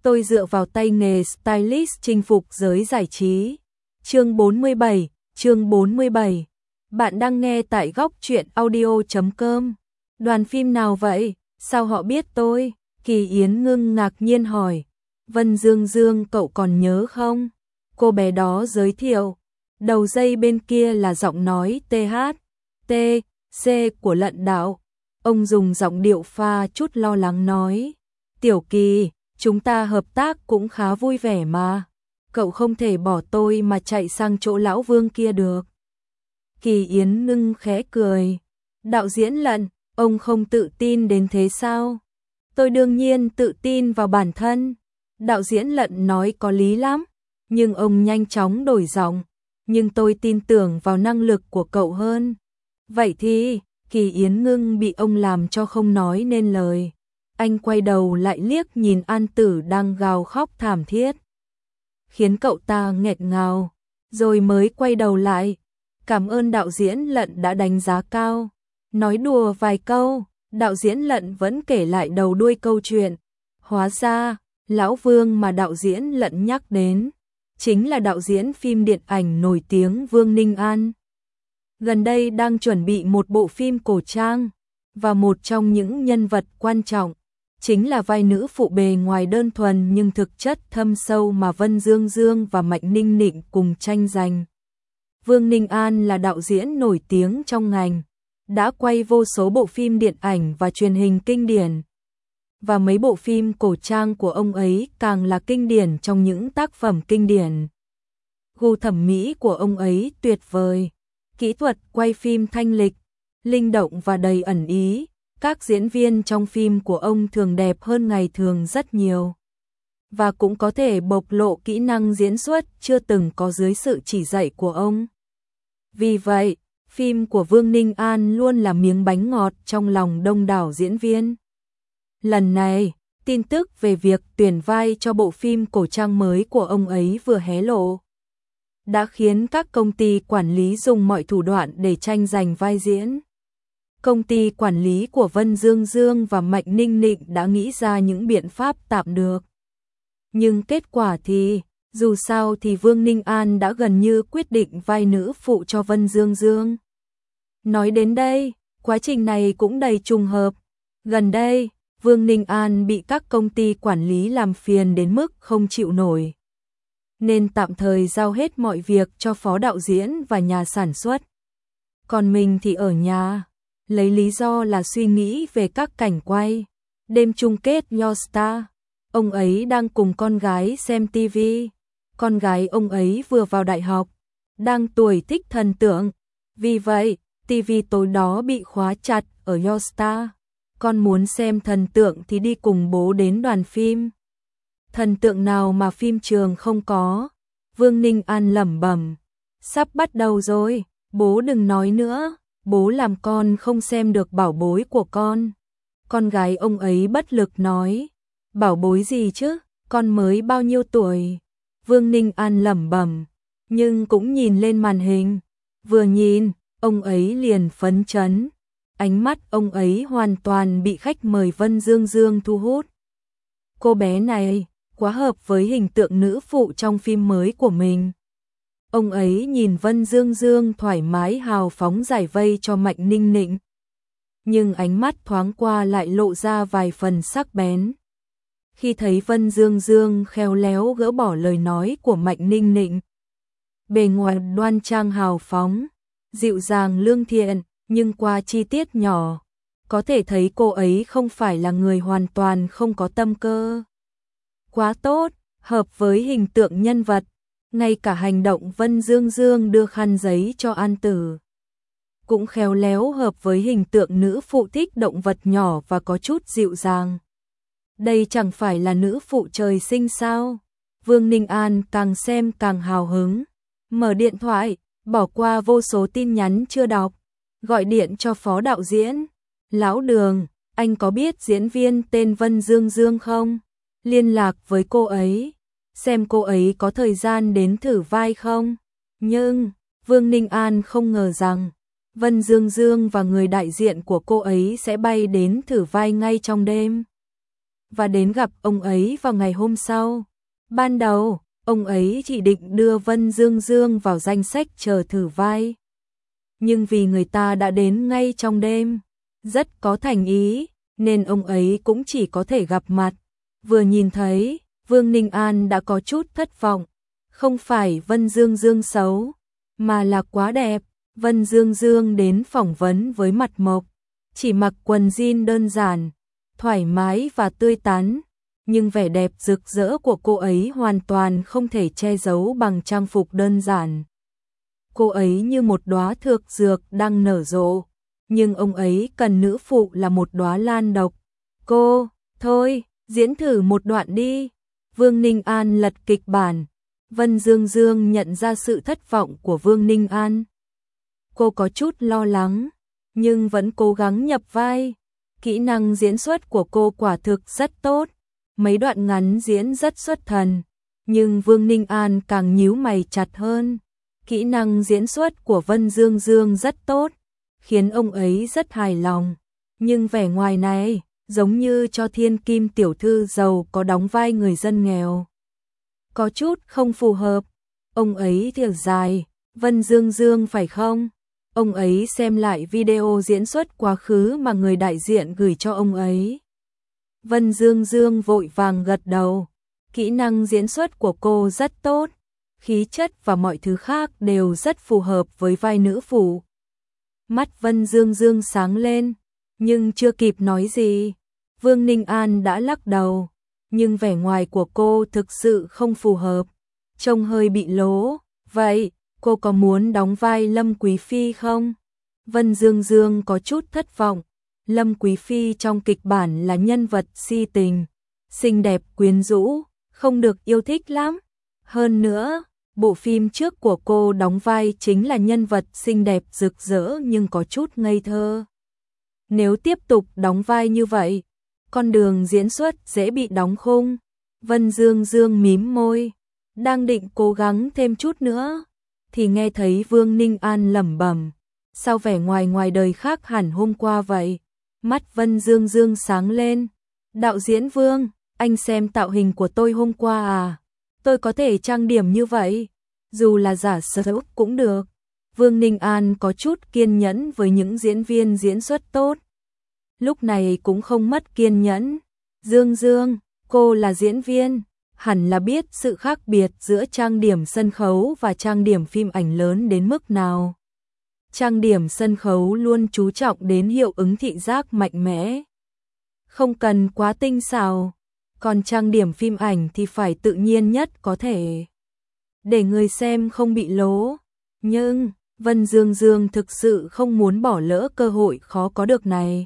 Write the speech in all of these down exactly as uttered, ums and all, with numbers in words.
tôi dựa vào tay nghề stylist chinh phục giới giải trí. Chương bốn mươi bảy, chương bốn mươi bảy. Bạn đang nghe tại góc truyện audio chấm com. Đoàn phim nào vậy? Sao họ biết tôi? Kỳ Yến Ngưng ngạc nhiên hỏi. Vân Dương Dương cậu còn nhớ không? Cô bé đó giới thiệu. Đầu dây bên kia là giọng nói tê hát, tê, xê của Lận Đạo. Ông dùng giọng điệu pha chút lo lắng nói. Tiểu Kỳ, chúng ta hợp tác cũng khá vui vẻ mà. Cậu không thể bỏ tôi mà chạy sang chỗ lão Vương kia được. Kỳ Yến Ngưng khẽ cười. Đạo diễn Lận, ông không tự tin đến thế sao? Tôi đương nhiên tự tin vào bản thân. Đạo diễn Lận nói có lý lắm, nhưng ông nhanh chóng đổi giọng. Nhưng tôi tin tưởng vào năng lực của cậu hơn. Vậy thì, Kỳ Yến Ngưng bị ông làm cho không nói nên lời. Anh quay đầu lại liếc nhìn An Tử đang gào khóc thảm thiết, khiến cậu ta nghẹt ngào, rồi mới quay đầu lại. Cảm ơn đạo diễn Lận đã đánh giá cao. Nói đùa vài câu, đạo diễn Lận vẫn kể lại đầu đuôi câu chuyện. Hóa ra, lão Vương mà đạo diễn Lận nhắc đến chính là đạo diễn phim điện ảnh nổi tiếng Vương Ninh An. Gần đây đang chuẩn bị một bộ phim cổ trang, và một trong những nhân vật quan trọng chính là vai nữ phụ bề ngoài đơn thuần nhưng thực chất thâm sâu mà Vân Dương Dương và Mạnh Ninh Nịnh cùng tranh giành. Vương Ninh An là đạo diễn nổi tiếng trong ngành, đã quay vô số bộ phim điện ảnh và truyền hình kinh điển. Và mấy bộ phim cổ trang của ông ấy càng là kinh điển trong những tác phẩm kinh điển. Gu thẩm mỹ của ông ấy tuyệt vời, kỹ thuật quay phim thanh lịch, linh động và đầy ẩn ý. Các diễn viên trong phim của ông thường đẹp hơn ngày thường rất nhiều, và cũng có thể bộc lộ kỹ năng diễn xuất chưa từng có dưới sự chỉ dạy của ông. Vì vậy, phim của Vương Ninh An luôn là miếng bánh ngọt trong lòng đông đảo diễn viên. Lần này, tin tức về việc tuyển vai cho bộ phim cổ trang mới của ông ấy vừa hé lộ, đã khiến các công ty quản lý dùng mọi thủ đoạn để tranh giành vai diễn. Công ty quản lý của Vân Dương Dương và Mạnh Ninh Nịnh đã nghĩ ra những biện pháp tạm được. Nhưng kết quả thì, dù sao thì Vương Ninh An đã gần như quyết định vai nữ phụ cho Vân Dương Dương. Nói đến đây, quá trình này cũng đầy trùng hợp. Gần đây, Vương Ninh An bị các công ty quản lý làm phiền đến mức không chịu nổi, nên tạm thời giao hết mọi việc cho phó đạo diễn và nhà sản xuất. Còn mình thì ở nhà, lấy lý do là suy nghĩ về các cảnh quay đêm chung kết Your Star. Ông ấy đang cùng con gái xem ti vi. Con gái ông ấy vừa vào đại học, đang tuổi thích thần tượng. Vì vậy, ti vi tối đó bị khóa chặt ở Your Star. Con muốn xem thần tượng thì đi cùng bố đến đoàn phim. Thần tượng nào mà phim trường không có? Vương Ninh An lẩm bẩm. Sắp bắt đầu rồi, bố đừng nói nữa. Bố làm con không xem được bảo bối của con. Con gái ông ấy bất lực nói. Bảo bối gì chứ, con mới bao nhiêu tuổi? Vương Ninh An lẩm bẩm, nhưng cũng nhìn lên màn hình. Vừa nhìn, ông ấy liền phấn chấn. Ánh mắt ông ấy hoàn toàn bị khách mời Vân Dương Dương thu hút. Cô bé này quá hợp với hình tượng nữ phụ trong phim mới của mình. Ông ấy nhìn Vân Dương Dương thoải mái hào phóng giải vây cho Mạnh Ninh Nịnh, nhưng ánh mắt thoáng qua lại lộ ra vài phần sắc bén. Khi thấy Vân Dương Dương khéo léo gỡ bỏ lời nói của Mạnh Ninh Nịnh, bề ngoài đoan trang hào phóng, dịu dàng lương thiện, nhưng qua chi tiết nhỏ, có thể thấy cô ấy không phải là người hoàn toàn không có tâm cơ. Quá tốt, hợp với hình tượng nhân vật. Ngay cả hành động Vân Dương Dương đưa khăn giấy cho An Tử cũng khéo léo hợp với hình tượng nữ phụ thích động vật nhỏ và có chút dịu dàng. Đây chẳng phải là nữ phụ trời sinh sao? Vương Ninh An càng xem càng hào hứng. Mở điện thoại, bỏ qua vô số tin nhắn chưa đọc, gọi điện cho phó đạo diễn. Lão Đường, anh có biết diễn viên tên Vân Dương Dương không? Liên lạc với cô ấy, xem cô ấy có thời gian đến thử vai không. Nhưng, Vương Ninh An không ngờ rằng Vân Dương Dương và người đại diện của cô ấy sẽ bay đến thử vai ngay trong đêm. và đến gặp ông ấy vào ngày hôm sau. Ban đầu, ông ấy chỉ định đưa Vân Dương Dương vào danh sách chờ thử vai. Nhưng vì người ta đã đến ngay trong đêm, rất có thành ý, nên ông ấy cũng chỉ có thể gặp mặt. Vừa nhìn thấy, Vương Ninh An đã có chút thất vọng. Không phải Vân Dương Dương xấu, mà là quá đẹp. Vân Dương Dương đến phỏng vấn với mặt mộc, chỉ mặc quần jean đơn giản, thoải mái và tươi tắn, nhưng vẻ đẹp rực rỡ của cô ấy hoàn toàn không thể che giấu bằng trang phục đơn giản. Cô ấy như một đóa thược dược đang nở rộ, nhưng ông ấy cần nữ phụ là một đóa lan độc. Cô, thôi, diễn thử một đoạn đi. Vương Ninh An lật kịch bản. Vân Dương Dương nhận ra sự thất vọng của Vương Ninh An. Cô có chút lo lắng, nhưng vẫn cố gắng nhập vai. Kỹ năng diễn xuất của cô quả thực rất tốt. Mấy đoạn ngắn diễn rất xuất thần, nhưng Vương Ninh An càng nhíu mày chặt hơn. Kỹ năng diễn xuất của Vân Dương Dương rất tốt, khiến ông ấy rất hài lòng. Nhưng vẻ ngoài này, giống như cho thiên kim tiểu thư giàu có đóng vai người dân nghèo. Có chút không phù hợp. Ông ấy thở dài, Vân Dương Dương phải không? Ông ấy xem lại video diễn xuất quá khứ mà người đại diện gửi cho ông ấy. Vân Dương Dương vội vàng gật đầu. Kỹ năng diễn xuất của cô rất tốt, khí chất và mọi thứ khác đều rất phù hợp với vai nữ phụ. Mắt Vân Dương Dương sáng lên, nhưng chưa kịp nói gì, Vương Ninh An đã lắc đầu. Nhưng vẻ ngoài của cô thực sự không phù hợp, trông hơi bị lố. Vậy, cô có muốn đóng vai Lâm Quý Phi không? Vân Dương Dương có chút thất vọng. Lâm Quý Phi trong kịch bản là nhân vật si tình, xinh đẹp quyến rũ, không được yêu thích lắm. Hơn nữa, bộ phim trước của cô đóng vai chính là nhân vật xinh đẹp rực rỡ nhưng có chút ngây thơ. Nếu tiếp tục đóng vai như vậy, con đường diễn xuất dễ bị đóng khung. Vân Dương Dương mím môi, đang định cố gắng thêm chút nữa, thì nghe thấy Vương Ninh An lẩm bẩm, sao vẻ ngoài ngoài đời khác hẳn hôm qua vậy? Mắt Vân Dương Dương sáng lên. Đạo diễn Vương, anh xem tạo hình của tôi hôm qua à? Tôi có thể trang điểm như vậy, dù là giả sớp cũng được. Vương Ninh An có chút kiên nhẫn với những diễn viên diễn xuất tốt. Lúc này cũng không mất kiên nhẫn. Dương Dương, cô là diễn viên, hẳn là biết sự khác biệt giữa trang điểm sân khấu và trang điểm phim ảnh lớn đến mức nào. Trang điểm sân khấu luôn chú trọng đến hiệu ứng thị giác mạnh mẽ, không cần quá tinh xảo, còn trang điểm phim ảnh thì phải tự nhiên nhất có thể, để người xem không bị lố. Nhưng Vân Dương Dương thực sự không muốn bỏ lỡ cơ hội khó có được này.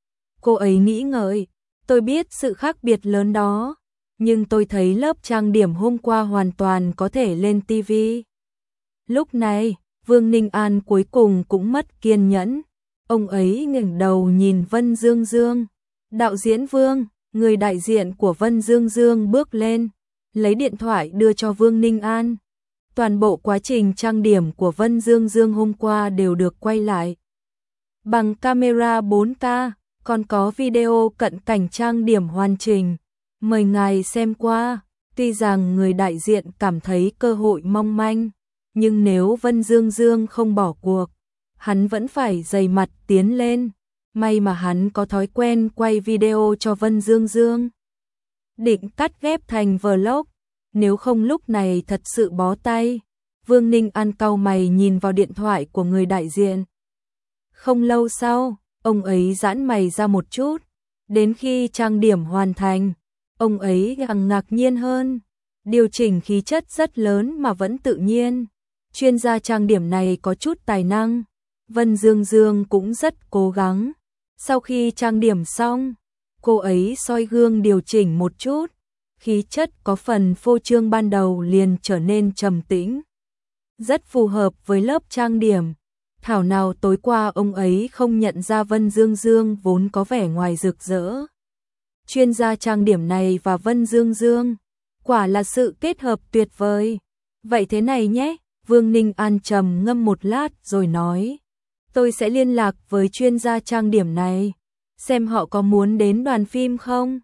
Cô ấy nghĩ ngợi, tôi biết sự khác biệt lớn đó, nhưng tôi thấy lớp trang điểm hôm qua hoàn toàn có thể lên ti vi. Lúc này, Vương Ninh An cuối cùng cũng mất kiên nhẫn. Ông ấy ngẩng đầu nhìn Vân Dương Dương. Đạo diễn Vương, người đại diện của Vân Dương Dương bước lên, lấy điện thoại đưa cho Vương Ninh An. Toàn bộ quá trình trang điểm của Vân Dương Dương hôm qua đều được quay lại bằng camera bốn K, còn có video cận cảnh trang điểm hoàn chỉnh. Mời ngài xem qua. Tuy rằng người đại diện cảm thấy cơ hội mong manh, nhưng nếu Vân Dương Dương không bỏ cuộc, hắn vẫn phải dày mặt tiến lên. May mà hắn có thói quen quay video cho Vân Dương Dương, định cắt ghép thành vlog, nếu không lúc này thật sự bó tay. Vương Ninh An cau mày nhìn vào điện thoại của người đại diện. Không lâu sau, ông ấy giãn mày ra một chút. Đến khi trang điểm hoàn thành, ông ấy càng ngạc nhiên hơn. Điều chỉnh khí chất rất lớn mà vẫn tự nhiên. Chuyên gia trang điểm này có chút tài năng. Vân Dương Dương cũng rất cố gắng. Sau khi trang điểm xong, cô ấy soi gương điều chỉnh một chút. Khí chất có phần phô trương ban đầu liền trở nên trầm tĩnh, rất phù hợp với lớp trang điểm. Thảo nào tối qua ông ấy không nhận ra Vân Dương Dương vốn có vẻ ngoài rực rỡ. Chuyên gia trang điểm này và Vân Dương Dương, quả là sự kết hợp tuyệt vời. Vậy thế này nhé, Vương Ninh An trầm ngâm một lát rồi nói. Tôi sẽ liên lạc với chuyên gia trang điểm này, xem họ có muốn đến đoàn phim không.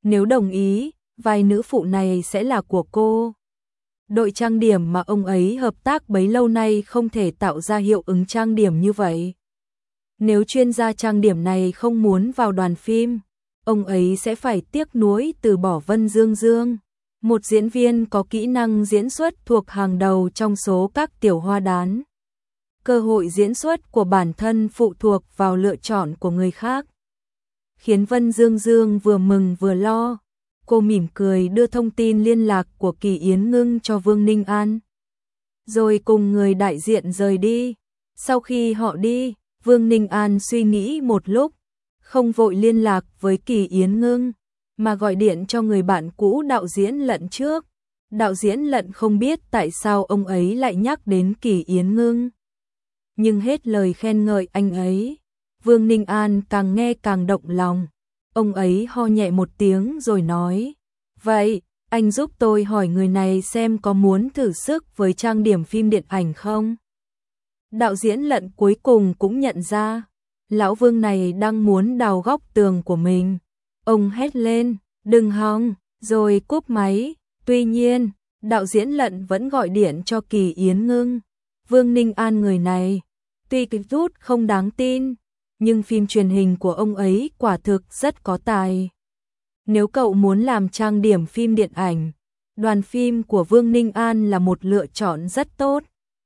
Nếu đồng ý, vai nữ phụ này sẽ là của cô. Đội trang điểm mà ông ấy hợp tác bấy lâu nay không thể tạo ra hiệu ứng trang điểm như vậy. Nếu chuyên gia trang điểm này không muốn vào đoàn phim, ông ấy sẽ phải tiếc nuối từ bỏ Vân Dương Dương, một diễn viên có kỹ năng diễn xuất thuộc hàng đầu trong số các tiểu hoa đán. Cơ hội diễn xuất của bản thân phụ thuộc vào lựa chọn của người khác, khiến Vân Dương Dương vừa mừng vừa lo. Cô mỉm cười đưa thông tin liên lạc của Kỳ Yến Ngưng cho Vương Ninh An, rồi cùng người đại diện rời đi. Sau khi họ đi, Vương Ninh An suy nghĩ một lúc, không vội liên lạc với Kỳ Yến Ngưng, mà gọi điện cho người bạn cũ đạo diễn Lận trước. Đạo diễn Lận không biết tại sao ông ấy lại nhắc đến Kỳ Yến Ngưng, nhưng hết lời khen ngợi anh ấy, Vương Ninh An càng nghe càng động lòng. Ông ấy ho nhẹ một tiếng rồi nói, vậy, anh giúp tôi hỏi người này xem có muốn thử sức với trang điểm phim điện ảnh không? Đạo diễn Lận cuối cùng cũng nhận ra, lão Vương này đang muốn đào góc tường của mình. Ông hét lên, đừng hòng, rồi cúp máy. Tuy nhiên, đạo diễn Lận vẫn gọi điện cho Kỳ Yến Ngưng. Vương Ninh An người này, tuy kịch rút không đáng tin, nhưng phim truyền hình của ông ấy quả thực rất có tài. Nếu cậu muốn làm trang điểm phim điện ảnh, đoàn phim của Vương Ninh An là một lựa chọn rất tốt.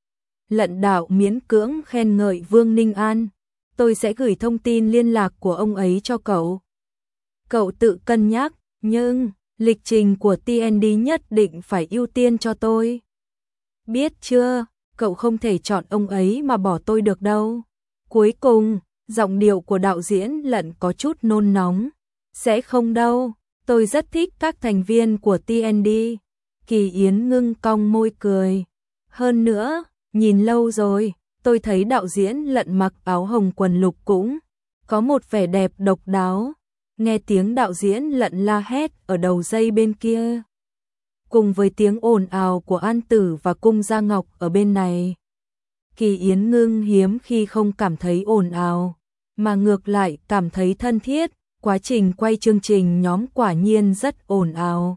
Lận đạo miễn cưỡng khen ngợi Vương Ninh An, tôi sẽ gửi thông tin liên lạc của ông ấy cho cậu. Cậu tự cân nhắc, nhưng lịch trình của tê en đê nhất định phải ưu tiên cho tôi. Biết chưa, cậu không thể chọn ông ấy mà bỏ tôi được đâu. Cuối cùng, giọng điệu của đạo diễn Lận có chút nôn nóng. Sẽ không đâu, tôi rất thích các thành viên của tê en đê. Kỳ Yến Ngưng cong môi cười. Hơn nữa, nhìn lâu rồi, tôi thấy đạo diễn Lận mặc áo hồng quần lục cũng có một vẻ đẹp độc đáo. Nghe tiếng đạo diễn Lận la hét ở đầu dây bên kia, cùng với tiếng ồn ào của An Tử và Cung Gia Ngọc ở bên này, Kỳ Yến Ngưng hiếm khi không cảm thấy ồn ào, mà ngược lại cảm thấy thân thiết. Quá trình quay chương trình nhóm quả nhiên rất ồn ào.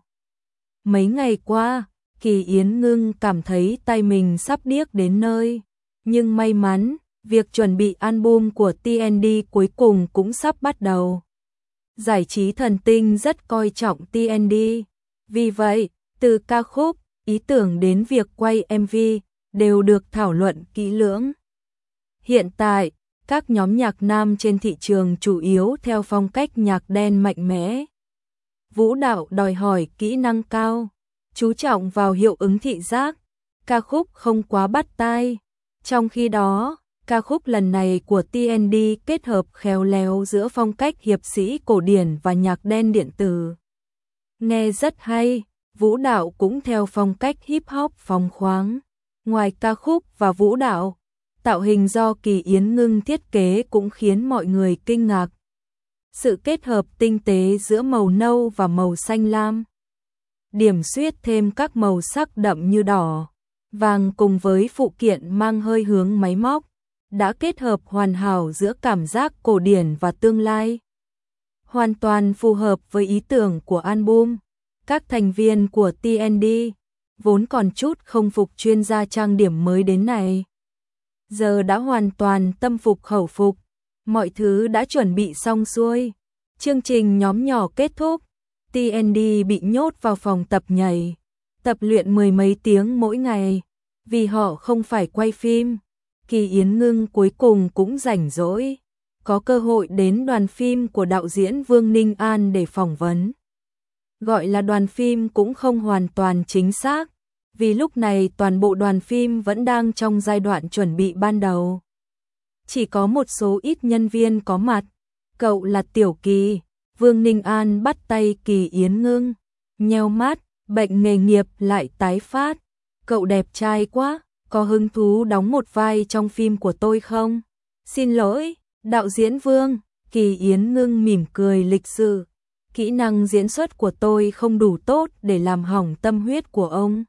Mấy ngày qua, Kỳ Yến Ngưng cảm thấy tay mình sắp điếc đến nơi, nhưng may mắn, việc chuẩn bị album của tê en đê cuối cùng cũng sắp bắt đầu. Giải trí thần tinh rất coi trọng tê en đê, vì vậy, từ ca khúc, ý tưởng đến việc quay em vê, đều được thảo luận kỹ lưỡng. Hiện tại, các nhóm nhạc nam trên thị trường chủ yếu theo phong cách nhạc đen mạnh mẽ. Vũ đạo đòi hỏi kỹ năng cao, chú trọng vào hiệu ứng thị giác, ca khúc không quá bắt tai. Trong khi đó, ca khúc lần này của tê en đê kết hợp khéo léo giữa phong cách hiệp sĩ cổ điển và nhạc đen điện tử. Nghe rất hay, vũ đạo cũng theo phong cách hip hop phóng khoáng. Ngoài ca khúc và vũ đạo, tạo hình do Kỳ Yến Ngưng thiết kế cũng khiến mọi người kinh ngạc. Sự kết hợp tinh tế giữa màu nâu và màu xanh lam, điểm xuyết thêm các màu sắc đậm như đỏ, vàng cùng với phụ kiện mang hơi hướng máy móc, đã kết hợp hoàn hảo giữa cảm giác cổ điển và tương lai. Hoàn toàn phù hợp với ý tưởng của album. Các thành viên của tê en đê vốn còn chút không phục chuyên gia trang điểm mới đến này, giờ đã hoàn toàn tâm phục khẩu phục. Mọi thứ đã chuẩn bị xong xuôi. Chương trình nhóm nhỏ kết thúc, tê en đê bị nhốt vào phòng tập nhảy, tập luyện mười mấy tiếng mỗi ngày, vì họ không phải quay phim. Kỳ Yến Ngưng cuối cùng cũng rảnh rỗi, có cơ hội đến đoàn phim của đạo diễn Vương Ninh An để phỏng vấn. Gọi là đoàn phim cũng không hoàn toàn chính xác, vì lúc này toàn bộ đoàn phim vẫn đang trong giai đoạn chuẩn bị ban đầu. Chỉ có một số ít nhân viên có mặt. Cậu là Tiểu Kỳ. Vương Ninh An bắt tay Kỳ Yến Ngưng, nheo mắt, bệnh nghề nghiệp lại tái phát. Cậu đẹp trai quá, có hứng thú đóng một vai trong phim của tôi không? Xin lỗi, đạo diễn Vương. Kỳ Yến Ngưng mỉm cười lịch sự. Kỹ năng diễn xuất của tôi không đủ tốt để làm hỏng tâm huyết của ông.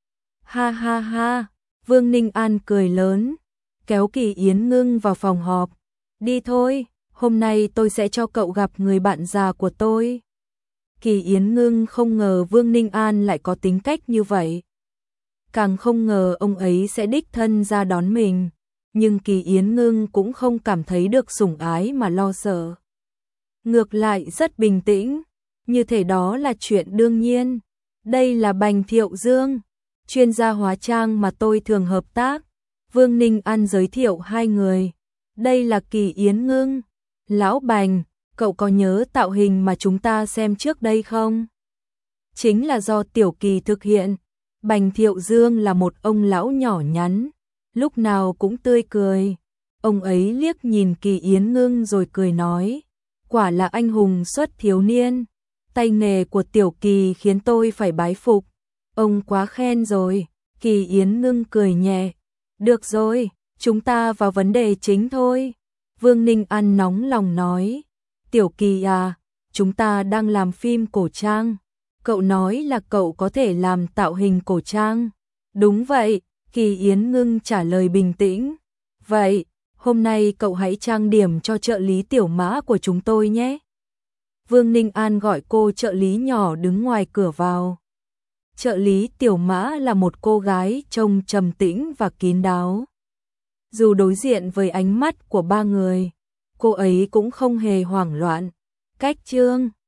Ha ha ha, Vương Ninh An cười lớn, kéo Kỳ Yến Ngưng vào phòng họp. Đi thôi, hôm nay tôi sẽ cho cậu gặp người bạn già của tôi. Kỳ Yến Ngưng không ngờ Vương Ninh An lại có tính cách như vậy. Càng không ngờ ông ấy sẽ đích thân ra đón mình. Nhưng Kỳ Yến Ngưng cũng không cảm thấy được sủng ái mà lo sợ. Ngược lại rất bình tĩnh, như thể đó là chuyện đương nhiên. Đây là Bành Thiệu Dương, chuyên gia hóa trang mà tôi thường hợp tác. Vương Ninh An giới thiệu hai người. Đây là Kỳ Yến Ngưng. Lão Bành, cậu có nhớ tạo hình mà chúng ta xem trước đây không? Chính là do Tiểu Kỳ thực hiện. Bành Thiệu Dương là một ông lão nhỏ nhắn, lúc nào cũng tươi cười. Ông ấy liếc nhìn Kỳ Yến Ngưng rồi cười nói, quả là anh hùng xuất thiếu niên. Tay nghề của Tiểu Kỳ khiến tôi phải bái phục. Ông quá khen rồi. Kỳ Yến Ngưng cười nhẹ. Được rồi, chúng ta vào vấn đề chính thôi. Vương Ninh An nóng lòng nói. Tiểu Kỳ à, chúng ta đang làm phim cổ trang. Cậu nói là cậu có thể làm tạo hình cổ trang. Đúng vậy, Kỳ Yến Ngưng trả lời bình tĩnh. Vậy, hôm nay cậu hãy trang điểm cho trợ lý Tiểu Mã của chúng tôi nhé. Vương Ninh An gọi cô trợ lý nhỏ đứng ngoài cửa vào. Trợ lý Tiểu Mã là một cô gái trông trầm tĩnh và kín đáo. Dù đối diện với ánh mắt của ba người, cô ấy cũng không hề hoảng loạn. Cách Trương